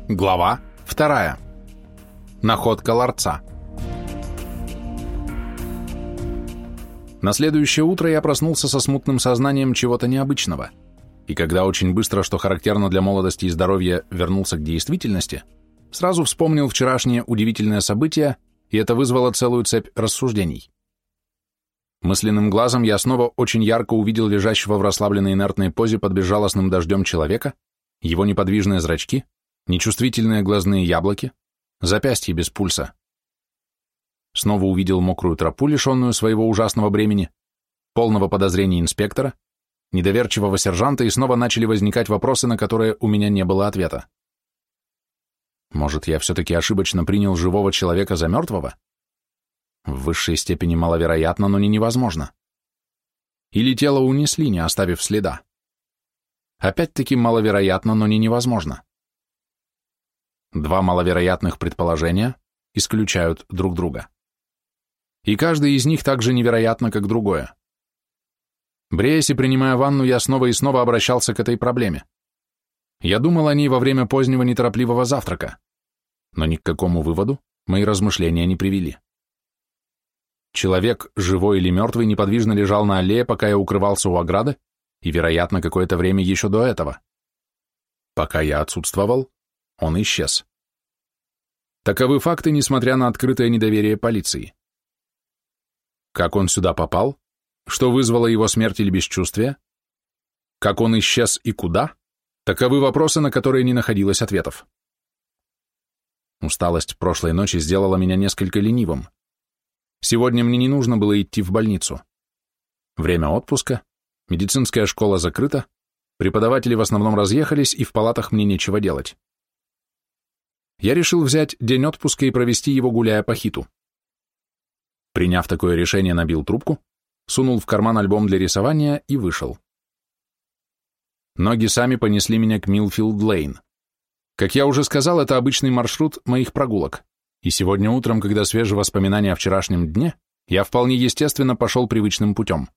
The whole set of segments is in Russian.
Глава 2. Находка ларца. На следующее утро я проснулся со смутным сознанием чего-то необычного, и когда очень быстро, что характерно для молодости и здоровья, вернулся к действительности, сразу вспомнил вчерашнее удивительное событие, и это вызвало целую цепь рассуждений. Мысленным глазом я снова очень ярко увидел лежащего в расслабленной инертной позе под безжалостным дождем человека, его неподвижные зрачки, нечувствительные глазные яблоки, запястье без пульса. Снова увидел мокрую тропу, лишенную своего ужасного бремени, полного подозрений инспектора, недоверчивого сержанта, и снова начали возникать вопросы, на которые у меня не было ответа. Может, я все-таки ошибочно принял живого человека за мертвого? В высшей степени маловероятно, но не невозможно. Или тело унесли, не оставив следа? Опять-таки маловероятно, но не невозможно. Два маловероятных предположения исключают друг друга. И каждый из них так же невероятно, как другое. Бреясь и принимая ванну, я снова и снова обращался к этой проблеме. Я думал о ней во время позднего неторопливого завтрака, но ни к какому выводу мои размышления не привели. Человек, живой или мертвый, неподвижно лежал на аллее, пока я укрывался у ограды, и, вероятно, какое-то время еще до этого. Пока я отсутствовал, он исчез. Таковы факты, несмотря на открытое недоверие полиции. Как он сюда попал? Что вызвало его смерть или бесчувствие? Как он исчез и куда? Таковы вопросы, на которые не находилось ответов. Усталость прошлой ночи сделала меня несколько ленивым. Сегодня мне не нужно было идти в больницу. Время отпуска, медицинская школа закрыта, преподаватели в основном разъехались, и в палатах мне нечего делать. Я решил взять день отпуска и провести его, гуляя по хиту. Приняв такое решение, набил трубку, сунул в карман альбом для рисования и вышел. Ноги сами понесли меня к Милфилд-Лейн. Как я уже сказал, это обычный маршрут моих прогулок, и сегодня утром, когда свежие воспоминания о вчерашнем дне, я вполне естественно пошел привычным путем.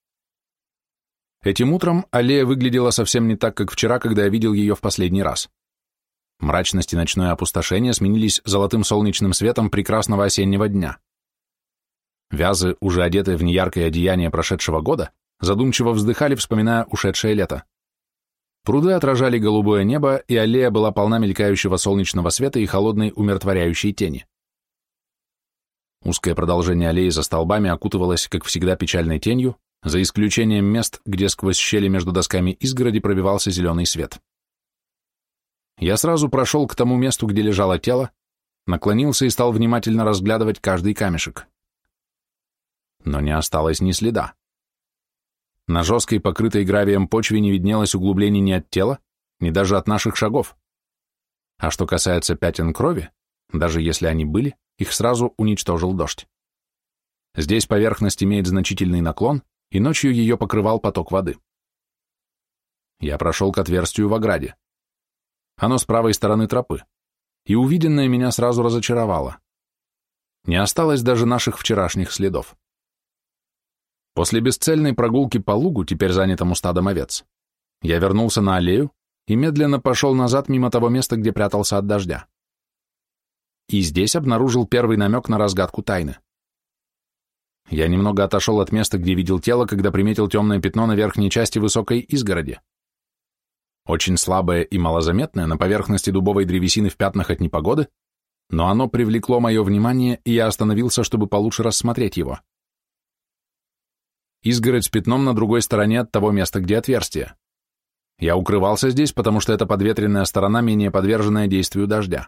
Этим утром аллея выглядела совсем не так, как вчера, когда я видел ее в последний раз. Мрачность и ночное опустошение сменились золотым солнечным светом прекрасного осеннего дня. Вязы, уже одетые в неяркое одеяние прошедшего года, задумчиво вздыхали, вспоминая ушедшее лето. Пруды отражали голубое небо, и аллея была полна мелькающего солнечного света и холодной умиротворяющей тени. Узкое продолжение аллеи за столбами окутывалось, как всегда, печальной тенью, за исключением мест, где сквозь щели между досками изгороди пробивался зеленый свет. Я сразу прошел к тому месту, где лежало тело, наклонился и стал внимательно разглядывать каждый камешек. Но не осталось ни следа. На жесткой, покрытой гравием почве не виднелось углублений ни от тела, ни даже от наших шагов. А что касается пятен крови, даже если они были, их сразу уничтожил дождь. Здесь поверхность имеет значительный наклон, и ночью ее покрывал поток воды. Я прошел к отверстию в ограде. Оно с правой стороны тропы, и увиденное меня сразу разочаровало. Не осталось даже наших вчерашних следов. После бесцельной прогулки по лугу, теперь занятому стадом овец, я вернулся на аллею и медленно пошел назад мимо того места, где прятался от дождя. И здесь обнаружил первый намек на разгадку тайны. Я немного отошел от места, где видел тело, когда приметил темное пятно на верхней части высокой изгороди. Очень слабое и малозаметное на поверхности дубовой древесины в пятнах от непогоды, но оно привлекло мое внимание, и я остановился, чтобы получше рассмотреть его. Изгородь с пятном на другой стороне от того места, где отверстие. Я укрывался здесь, потому что эта подветренная сторона менее подверженная действию дождя.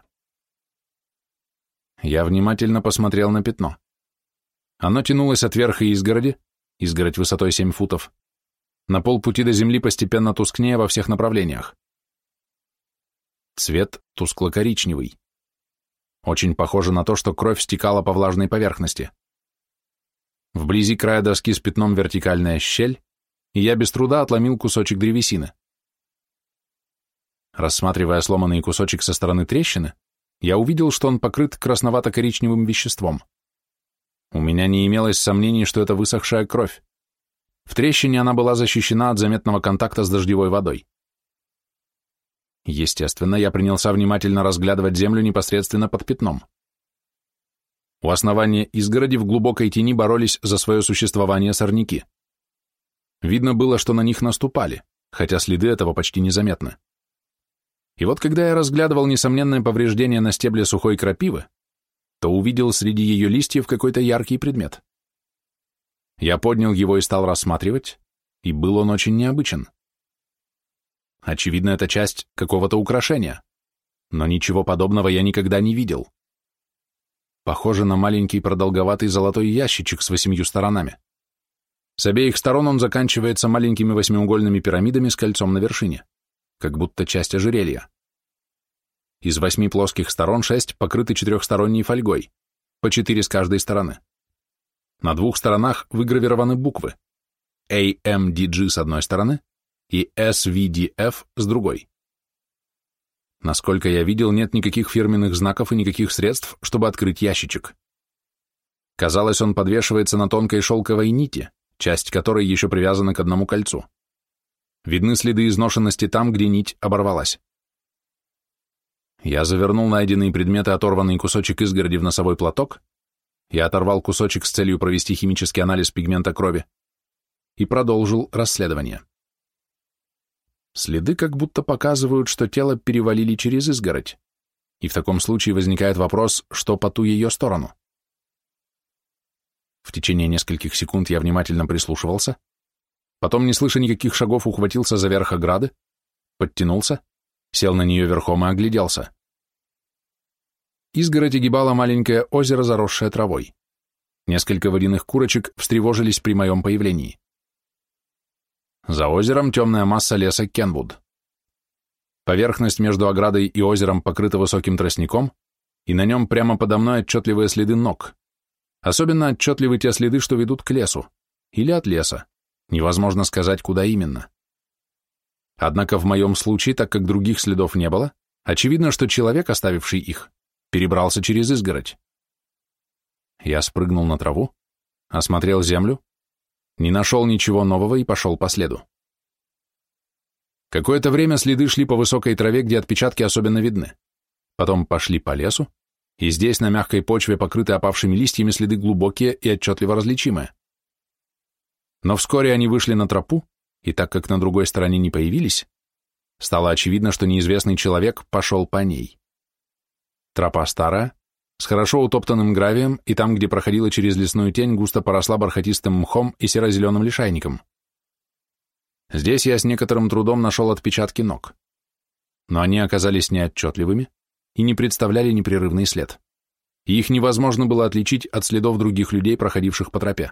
Я внимательно посмотрел на пятно. Оно тянулось от верха изгороди, изгородь высотой 7 футов, на полпути до земли постепенно тускнее во всех направлениях. Цвет тускло-коричневый. Очень похоже на то, что кровь стекала по влажной поверхности. Вблизи края доски с пятном вертикальная щель, и я без труда отломил кусочек древесины. Рассматривая сломанный кусочек со стороны трещины, я увидел, что он покрыт красновато-коричневым веществом. У меня не имелось сомнений, что это высохшая кровь. В трещине она была защищена от заметного контакта с дождевой водой. Естественно, я принялся внимательно разглядывать землю непосредственно под пятном. У основания изгороди в глубокой тени боролись за свое существование сорняки. Видно было, что на них наступали, хотя следы этого почти незаметны. И вот когда я разглядывал несомненное повреждение на стебле сухой крапивы, то увидел среди ее листьев какой-то яркий предмет. Я поднял его и стал рассматривать, и был он очень необычен. Очевидно, это часть какого-то украшения, но ничего подобного я никогда не видел. Похоже на маленький продолговатый золотой ящичек с 8 сторонами. С обеих сторон он заканчивается маленькими восьмиугольными пирамидами с кольцом на вершине, как будто часть ожерелья. Из 8 плоских сторон 6 покрыты 4-сторонней фольгой, по 4 с каждой стороны. На 2 сторонах выгравированы буквы AMDG с одной стороны и SVDF с другой. Насколько я видел, нет никаких фирменных знаков и никаких средств, чтобы открыть ящичек. Казалось, он подвешивается на тонкой шелковой нити, часть которой еще привязана к одному кольцу. Видны следы изношенности там, где нить оборвалась. Я завернул найденные предметы, оторванный кусочек изгороди в носовой платок, я оторвал кусочек с целью провести химический анализ пигмента крови и продолжил расследование. Следы как будто показывают, что тело перевалили через изгородь, и в таком случае возникает вопрос, что по ту ее сторону. В течение нескольких секунд я внимательно прислушивался, потом, не слыша никаких шагов, ухватился за верх ограды, подтянулся, сел на нее верхом и огляделся. Изгородь огибало маленькое озеро, заросшее травой. Несколько водяных курочек встревожились при моем появлении. За озером темная масса леса Кенвуд. Поверхность между оградой и озером покрыта высоким тростником, и на нем прямо подо мной отчетливые следы ног. Особенно отчетливы те следы, что ведут к лесу, или от леса. Невозможно сказать, куда именно. Однако в моем случае, так как других следов не было, очевидно, что человек, оставивший их, перебрался через изгородь. Я спрыгнул на траву, осмотрел землю, не нашел ничего нового и пошел по следу. Какое-то время следы шли по высокой траве, где отпечатки особенно видны. Потом пошли по лесу, и здесь на мягкой почве, покрытой опавшими листьями, следы глубокие и отчетливо различимые. Но вскоре они вышли на тропу, и так как на другой стороне не появились, стало очевидно, что неизвестный человек пошел по ней. Тропа старая, с хорошо утоптанным гравием, и там, где проходила через лесную тень, густо поросла бархатистым мхом и серо-зеленым лишайником. Здесь я с некоторым трудом нашел отпечатки ног, но они оказались неотчетливыми и не представляли непрерывный след, и их невозможно было отличить от следов других людей, проходивших по тропе.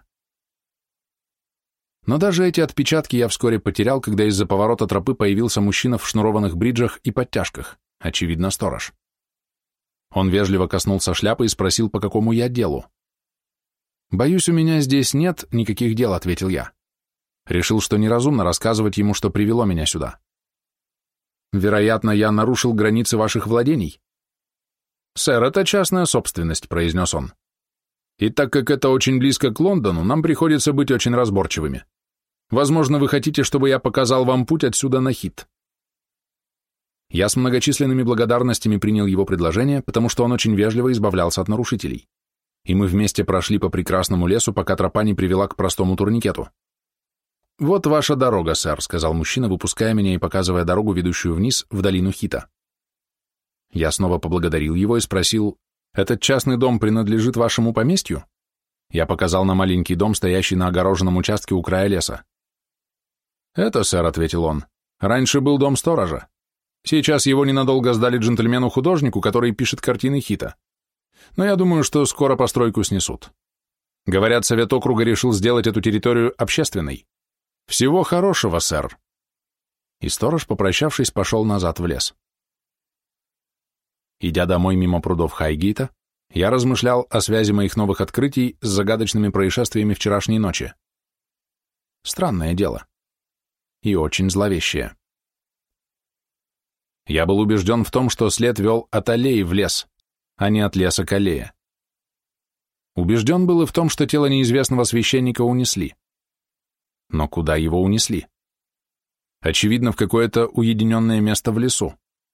Но даже эти отпечатки я вскоре потерял, когда из-за поворота тропы появился мужчина в шнурованных бриджах и подтяжках, очевидно, сторож. Он вежливо коснулся шляпы и спросил, по какому я делу. «Боюсь, у меня здесь нет никаких дел», — ответил я. Решил, что неразумно рассказывать ему, что привело меня сюда. «Вероятно, я нарушил границы ваших владений». «Сэр, это частная собственность», — произнес он. «И так как это очень близко к Лондону, нам приходится быть очень разборчивыми. Возможно, вы хотите, чтобы я показал вам путь отсюда на Хит». Я с многочисленными благодарностями принял его предложение, потому что он очень вежливо избавлялся от нарушителей. И мы вместе прошли по прекрасному лесу, пока тропа не привела к простому турникету. «Вот ваша дорога, сэр», — сказал мужчина, выпуская меня и показывая дорогу, ведущую вниз, в долину Хита. Я снова поблагодарил его и спросил, «Этот частный дом принадлежит вашему поместью?» Я показал на маленький дом, стоящий на огороженном участке у края леса. «Это, сэр», — ответил он, — «раньше был дом сторожа. Сейчас его ненадолго сдали джентльмену-художнику, который пишет картины Хита. Но я думаю, что скоро постройку снесут. Говорят, совет округа решил сделать эту территорию общественной. Всего хорошего, сэр». И сторож, попрощавшись, пошел назад в лес. Идя домой мимо прудов Хайгейта, я размышлял о связи моих новых открытий с загадочными происшествиями вчерашней ночи. Странное дело. И очень зловещее. Я был убежден в том, что след вел от аллеи в лес, а не от леса к аллее. Убежден был и в том, что тело неизвестного священника унесли. Но куда его унесли? Очевидно, в какое-то уединенное место в лесу,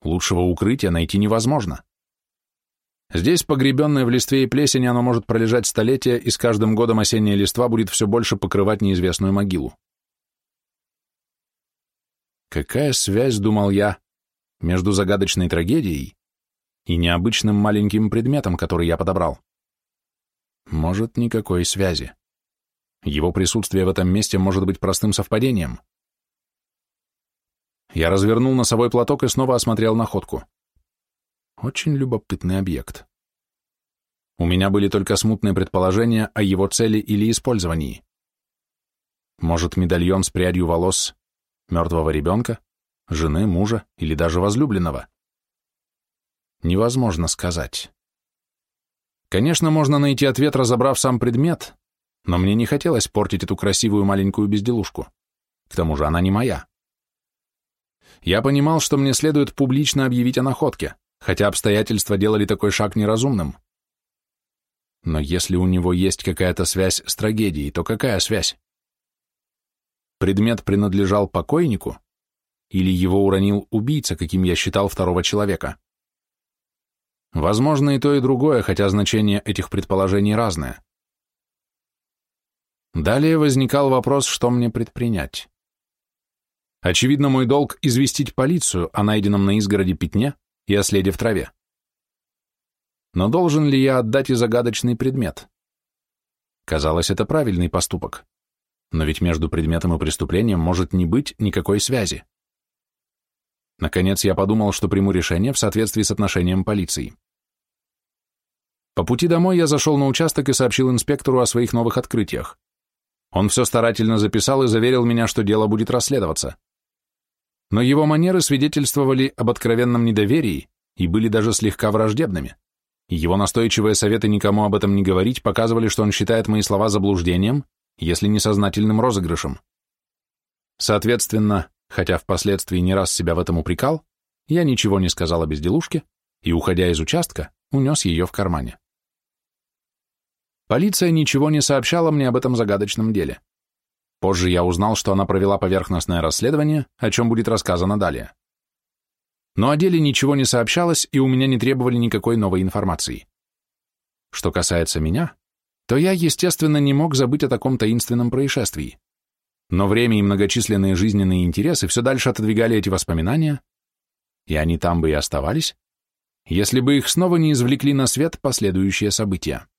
Лучшего укрытия найти невозможно. Здесь, погребенное в листве и плесени, оно может пролежать столетия, и с каждым годом осенняя листва будет все больше покрывать неизвестную могилу. Какая связь, думал я, между загадочной трагедией и необычным маленьким предметом, который я подобрал? Может, никакой связи. Его присутствие в этом месте может быть простым совпадением. Я развернул носовой платок и снова осмотрел находку. Очень любопытный объект. У меня были только смутные предположения о его цели или использовании. Может, медальон с прядью волос мертвого ребенка, жены, мужа или даже возлюбленного? Невозможно сказать. Конечно, можно найти ответ, разобрав сам предмет, но мне не хотелось портить эту красивую маленькую безделушку. К тому же она не моя. Я понимал, что мне следует публично объявить о находке, хотя обстоятельства делали такой шаг неразумным. Но если у него есть какая-то связь с трагедией, то какая связь? Предмет принадлежал покойнику или его уронил убийца, каким я считал второго человека? Возможно и то, и другое, хотя значение этих предположений разное. Далее возникал вопрос, что мне предпринять. Очевидно, мой долг — известить полицию о найденном на изгороди пятне и о следе в траве. Но должен ли я отдать и загадочный предмет? Казалось, это правильный поступок. Но ведь между предметом и преступлением может не быть никакой связи. Наконец я подумал, что приму решение в соответствии с отношением полиции. По пути домой я зашел на участок и сообщил инспектору о своих новых открытиях. Он все старательно записал и заверил меня, что дело будет расследоваться. Но его манеры свидетельствовали об откровенном недоверии и были даже слегка враждебными. И его настойчивые советы никому об этом не говорить показывали, что он считает мои слова заблуждением, если не сознательным розыгрышем. Соответственно, хотя впоследствии не раз себя в этом упрекал, я ничего не сказал о безделушке и, уходя из участка, унес ее в кармане. Полиция ничего не сообщала мне об этом загадочном деле. Позже я узнал, что она провела поверхностное расследование, о чем будет рассказано далее. Но о деле ничего не сообщалось, и у меня не требовали никакой новой информации. Что касается меня, то я, естественно, не мог забыть о таком таинственном происшествии. Но время и многочисленные жизненные интересы все дальше отодвигали эти воспоминания, и они там бы и оставались, если бы их снова не извлекли на свет последующие события.